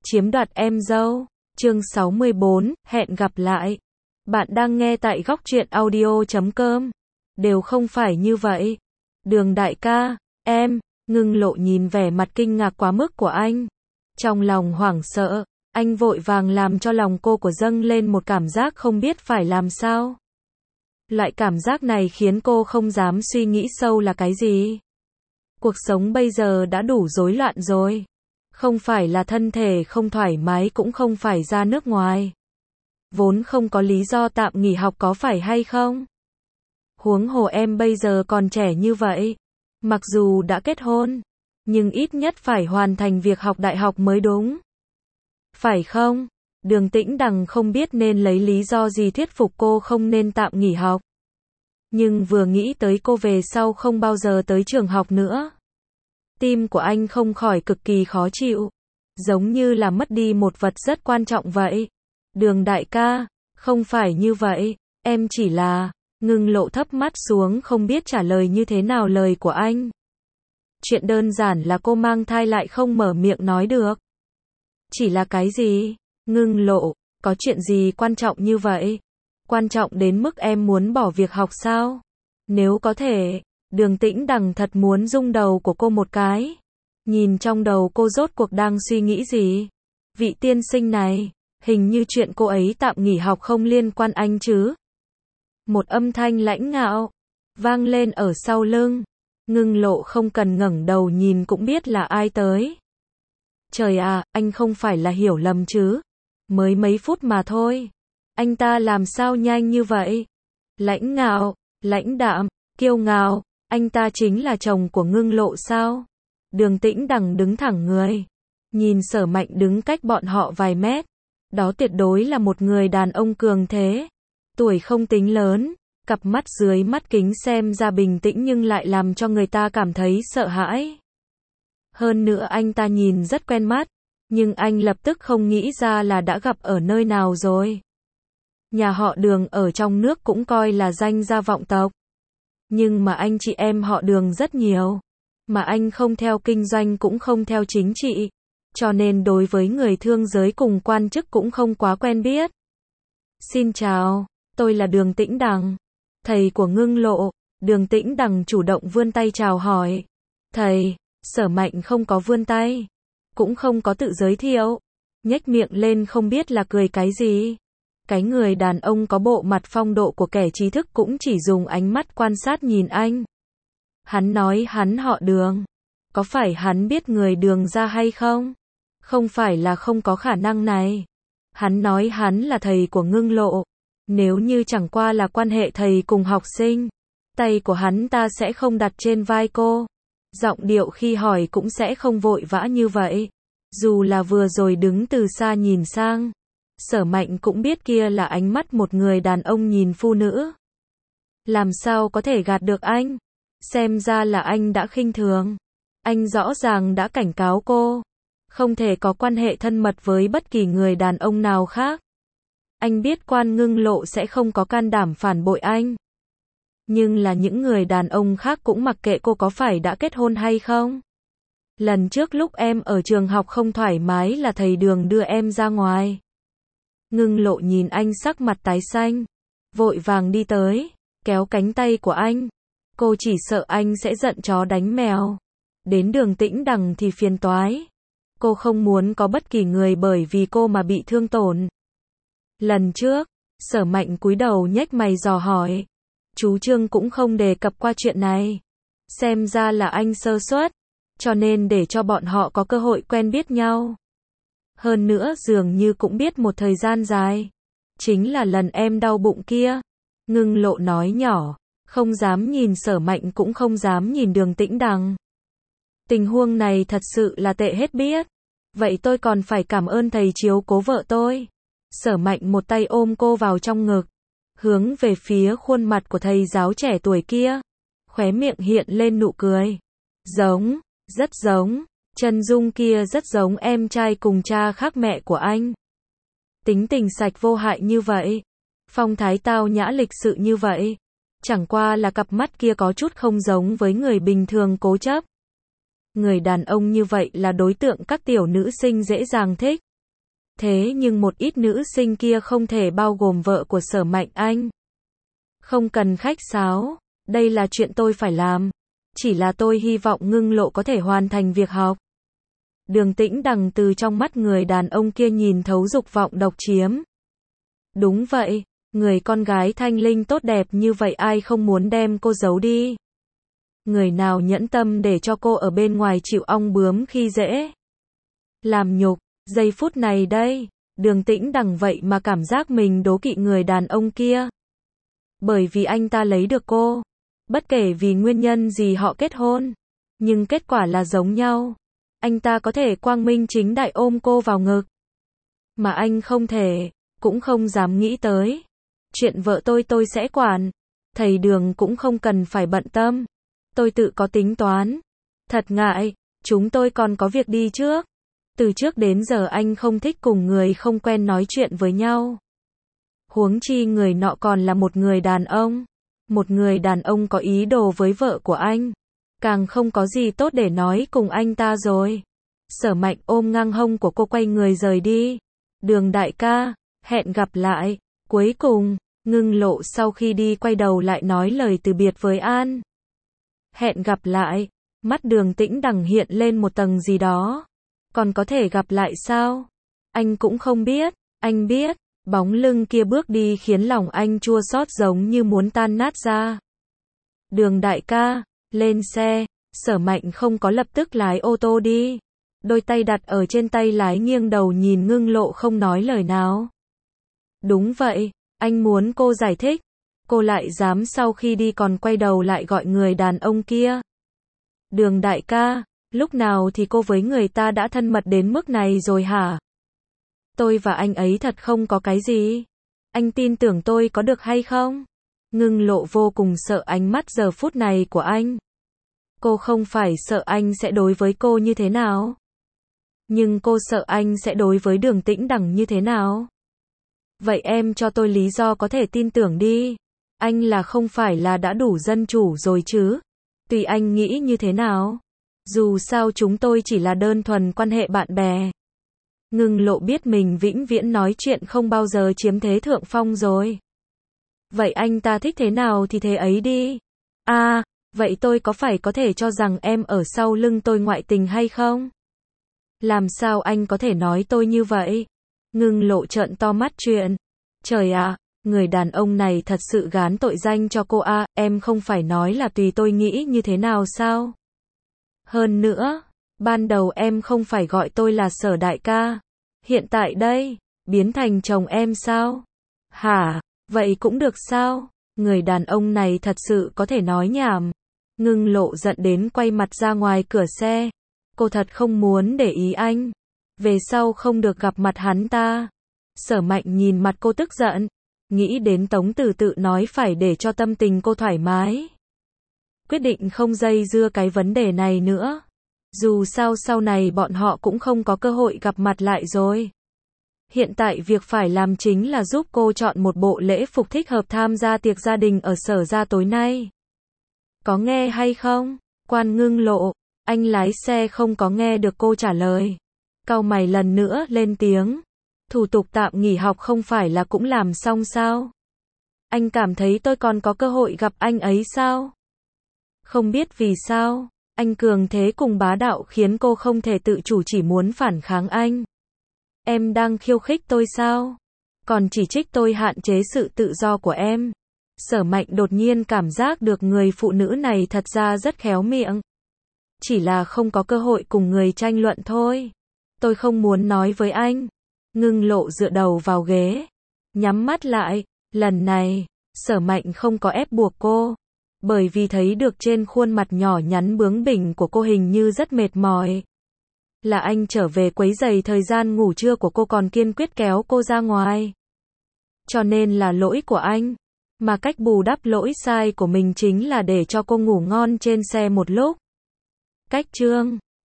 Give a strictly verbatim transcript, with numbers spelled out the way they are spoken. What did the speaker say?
chiếm đoạt em dâu. Chương sáu mươi bốn, hẹn gặp lại. Bạn đang nghe tại góc truyện audio chấm com. Đều không phải như vậy. Đường đại ca, em, Ngưng Lộ nhìn vẻ mặt kinh ngạc quá mức của anh. Trong lòng hoảng sợ, anh vội vàng làm cho lòng cô của dâng lên một cảm giác không biết phải làm sao. Loại cảm giác này khiến cô không dám suy nghĩ sâu là cái gì. Cuộc sống bây giờ đã đủ rối loạn rồi. Không phải là thân thể không thoải mái cũng không phải ra nước ngoài. Vốn không có lý do tạm nghỉ học có phải hay không? Huống hồ em bây giờ còn trẻ như vậy. Mặc dù đã kết hôn, nhưng ít nhất phải hoàn thành việc học đại học mới đúng. Phải không? Đường Tĩnh Đằng không biết nên lấy lý do gì thuyết phục cô không nên tạm nghỉ học. Nhưng vừa nghĩ tới cô về sau không bao giờ tới trường học nữa. Tim của anh không khỏi cực kỳ khó chịu. Giống như là mất đi một vật rất quan trọng vậy. Đường đại ca, không phải như vậy, em chỉ là... Ngưng Lộ thấp mắt xuống không biết trả lời như thế nào lời của anh. Chuyện đơn giản là cô mang thai lại không mở miệng nói được. Chỉ là cái gì? Ngưng Lộ, có chuyện gì quan trọng như vậy? Quan trọng đến mức em muốn bỏ việc học sao? Nếu có thể, Đường Tĩnh Đằng thật muốn rung đầu của cô một cái. Nhìn trong đầu cô rốt cuộc đang suy nghĩ gì? Vị tiên sinh này, hình như chuyện cô ấy tạm nghỉ học không liên quan anh chứ? Một âm thanh lãnh ngạo vang lên ở sau lưng. Ngưng Lộ không cần ngẩng đầu nhìn cũng biết là ai tới. Trời à, anh không phải là hiểu lầm chứ? Mới mấy phút mà thôi. Anh ta làm sao nhanh như vậy? Lãnh ngạo, lãnh đạm, kiêu ngạo, anh ta chính là chồng của Ngưng Lộ sao? Đường Tĩnh Đằng đứng thẳng người. Nhìn Sở Mạnh đứng cách bọn họ vài mét. Đó tuyệt đối là một người đàn ông cường thế. Tuổi không tính lớn, cặp mắt dưới mắt kính xem ra bình tĩnh nhưng lại làm cho người ta cảm thấy sợ hãi. Hơn nữa anh ta nhìn rất quen mắt, nhưng anh lập tức không nghĩ ra là đã gặp ở nơi nào rồi. Nhà họ Đường ở trong nước cũng coi là danh gia vọng tộc. Nhưng mà anh chị em họ Đường rất nhiều. Mà anh không theo kinh doanh cũng không theo chính trị. Cho nên đối với người thương giới cùng quan chức cũng không quá quen biết. Xin chào. Tôi là Đường Tĩnh Đằng, thầy của Ngưng Lộ. Đường Tĩnh Đằng chủ động vươn tay chào hỏi. Thầy, Sở Mạnh không có vươn tay, cũng không có tự giới thiệu, nhếch miệng lên không biết là cười cái gì. Cái người đàn ông có bộ mặt phong độ của kẻ trí thức cũng chỉ dùng ánh mắt quan sát nhìn anh. Hắn nói hắn họ Đường. Có phải hắn biết người Đường ra hay không? Không phải là không có khả năng này. Hắn nói hắn là thầy của Ngưng Lộ. Nếu như chẳng qua là quan hệ thầy cùng học sinh, tay của hắn ta sẽ không đặt trên vai cô. Giọng điệu khi hỏi cũng sẽ không vội vã như vậy. Dù là vừa rồi đứng từ xa nhìn sang, Sở Mạnh cũng biết kia là ánh mắt một người đàn ông nhìn phụ nữ. Làm sao có thể gạt được anh? Xem ra là anh đã khinh thường. Anh rõ ràng đã cảnh cáo cô, không thể có quan hệ thân mật với bất kỳ người đàn ông nào khác. Anh biết Quan Ngưng Lộ sẽ không có can đảm phản bội anh. Nhưng là những người đàn ông khác cũng mặc kệ cô có phải đã kết hôn hay không. Lần trước lúc em ở trường học không thoải mái là thầy Đường đưa em ra ngoài. Ngưng Lộ nhìn anh sắc mặt tái xanh, vội vàng đi tới, kéo cánh tay của anh. Cô chỉ sợ anh sẽ giận chó đánh mèo. Đến Đường Tĩnh Đằng thì phiền toái. Cô không muốn có bất kỳ người bởi vì cô mà bị thương tổn. Lần trước, Sở Mạnh cúi đầu nhếch mày dò hỏi. Chú Trương cũng không đề cập qua chuyện này. Xem ra là anh sơ suất, cho nên để cho bọn họ có cơ hội quen biết nhau. Hơn nữa dường như cũng biết một thời gian dài. Chính là lần em đau bụng kia. Ngưng Lộ nói nhỏ, không dám nhìn Sở Mạnh cũng không dám nhìn Đường Tĩnh Đằng. Tình huống này thật sự là tệ hết biết. Vậy tôi còn phải cảm ơn thầy chiếu cố vợ tôi. Sở Mạnh một tay ôm cô vào trong ngực, hướng về phía khuôn mặt của thầy giáo trẻ tuổi kia, khóe miệng hiện lên nụ cười. Giống, rất giống, chân dung kia rất giống em trai cùng cha khác mẹ của anh. Tính tình sạch vô hại như vậy, phong thái tao nhã lịch sự như vậy, chẳng qua là cặp mắt kia có chút không giống với người bình thường cố chấp. Người đàn ông như vậy là đối tượng các tiểu nữ sinh dễ dàng thích. Thế nhưng một ít nữ sinh kia không thể bao gồm vợ của Sở Mạnh Anh. Không cần khách sáo, đây là chuyện tôi phải làm. Chỉ là tôi hy vọng Ngưng Lộ có thể hoàn thành việc học. Đường Tĩnh Đằng từ trong mắt người đàn ông kia nhìn thấu dục vọng độc chiếm. Đúng vậy, người con gái thanh linh tốt đẹp như vậy ai không muốn đem cô giấu đi. Người nào nhẫn tâm để cho cô ở bên ngoài chịu ong bướm khi dễ. Làm nhục, giây phút này đây, Đường Tĩnh Đằng vậy mà cảm giác mình đố kỵ người đàn ông kia. Bởi vì anh ta lấy được cô. Bất kể vì nguyên nhân gì họ kết hôn. Nhưng kết quả là giống nhau. Anh ta có thể quang minh chính đại ôm cô vào ngực. Mà anh không thể, cũng không dám nghĩ tới. Chuyện vợ tôi tôi sẽ quản. Thầy Đường cũng không cần phải bận tâm. Tôi tự có tính toán. Thật ngại, chúng tôi còn có việc đi trước. Từ trước đến giờ anh không thích cùng người không quen nói chuyện với nhau. Huống chi người nọ còn là một người đàn ông. Một người đàn ông có ý đồ với vợ của anh. Càng không có gì tốt để nói cùng anh ta rồi. Sở Mạnh ôm ngang hông của cô quay người rời đi. Đường đại ca, hẹn gặp lại. Cuối cùng, Ngưng Lộ sau khi đi quay đầu lại nói lời từ biệt với An. Hẹn gặp lại. Mắt Đường Tĩnh Đằng hiện lên một tầng gì đó. Còn có thể gặp lại sao? Anh cũng không biết. Anh biết, bóng lưng kia bước đi khiến lòng anh chua xót giống như muốn tan nát ra. Đường đại ca, lên xe. Sở Mạnh không có lập tức lái ô tô đi. Đôi tay đặt ở trên tay lái nghiêng đầu nhìn Ngưng Lộ không nói lời nào. Đúng vậy, anh muốn cô giải thích. Cô lại dám sau khi đi còn quay đầu lại gọi người đàn ông kia. Đường đại ca, lúc nào thì cô với người ta đã thân mật đến mức này rồi hả? Tôi và anh ấy thật không có cái gì. Anh tin tưởng tôi có được hay không? Ngưng Lộ vô cùng sợ ánh mắt giờ phút này của anh. Cô không phải sợ anh sẽ đối với cô như thế nào. Nhưng cô sợ anh sẽ đối với Đường Tĩnh Đằng như thế nào. Vậy em cho tôi lý do có thể tin tưởng đi. Anh là không phải là đã đủ dân chủ rồi chứ. Tùy anh nghĩ như thế nào. Dù sao chúng tôi chỉ là đơn thuần quan hệ bạn bè. Ngưng Lộ biết mình vĩnh viễn nói chuyện không bao giờ chiếm thế thượng phong rồi. Vậy anh ta thích thế nào thì thế ấy đi. À, vậy tôi có phải có thể cho rằng em ở sau lưng tôi ngoại tình hay không? Làm sao anh có thể nói tôi như vậy? Ngưng Lộ trợn to mắt chuyện. Trời ạ, người đàn ông này thật sự gán tội danh cho cô à, em không phải nói là tùy tôi nghĩ như thế nào sao? Hơn nữa, ban đầu em không phải gọi tôi là Sở đại ca. Hiện tại đây, biến thành chồng em sao? Hả, vậy cũng được sao? Người đàn ông này thật sự có thể nói nhảm. Ngưng Lộ giận đến quay mặt ra ngoài cửa xe. Cô thật không muốn để ý anh. Về sau không được gặp mặt hắn ta. Sở Mạnh nhìn mặt cô tức giận. Nghĩ đến Tống Từ tự nói phải để cho tâm tình cô thoải mái. Quyết định không dây dưa cái vấn đề này nữa. Dù sao sau này bọn họ cũng không có cơ hội gặp mặt lại rồi. Hiện tại việc phải làm chính là giúp cô chọn một bộ lễ phục thích hợp tham gia tiệc gia đình ở Sở gia tối nay. Có nghe hay không? Quan Ngưng Lộ, anh lái xe không có nghe được cô trả lời. Cau mày lần nữa lên tiếng. Thủ tục tạm nghỉ học không phải là cũng làm xong sao? Anh cảm thấy tôi còn có cơ hội gặp anh ấy sao? Không biết vì sao, anh cường thế cùng bá đạo khiến cô không thể tự chủ chỉ muốn phản kháng anh. Em đang khiêu khích tôi sao? Còn chỉ trích tôi hạn chế sự tự do của em. Sở Mạnh đột nhiên cảm giác được người phụ nữ này thật ra rất khéo miệng. Chỉ là không có cơ hội cùng người tranh luận thôi. Tôi không muốn nói với anh. Ngưng Lộ dựa đầu vào ghế. Nhắm mắt lại. Lần này, Sở Mạnh không có ép buộc cô. Bởi vì thấy được trên khuôn mặt nhỏ nhắn bướng bỉnh của cô hình như rất mệt mỏi. Là anh trở về quấy rầy thời gian ngủ trưa của cô còn kiên quyết kéo cô ra ngoài. Cho nên là lỗi của anh. Mà cách bù đắp lỗi sai của mình chính là để cho cô ngủ ngon trên xe một lúc. Cách chương